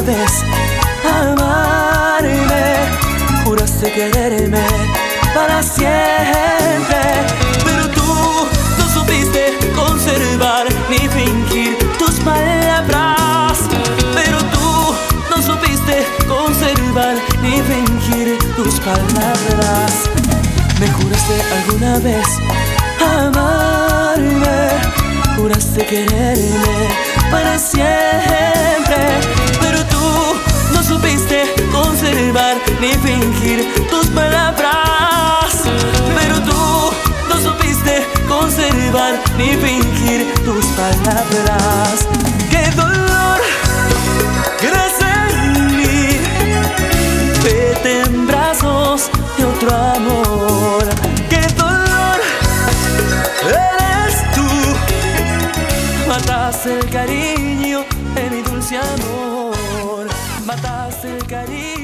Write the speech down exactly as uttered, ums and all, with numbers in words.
vez amarme, juraste quererme para siempre, pero tú no supiste conservar ni fingir tus palabras, pero tú no supiste conservar ni fingir tus palabras. Me juraste alguna vez amarme, juraste quererme para siempre, pero tú no supiste conservar ni fingir tus palabras, pero tú no supiste conservar ni fingir tus palabras. ¡Qué dolor! Crees en mí, vete en brazos de otro amor. ¡Qué dolor! Eres tú, mataste el cariño de mi dulce amor, mataste el cariño.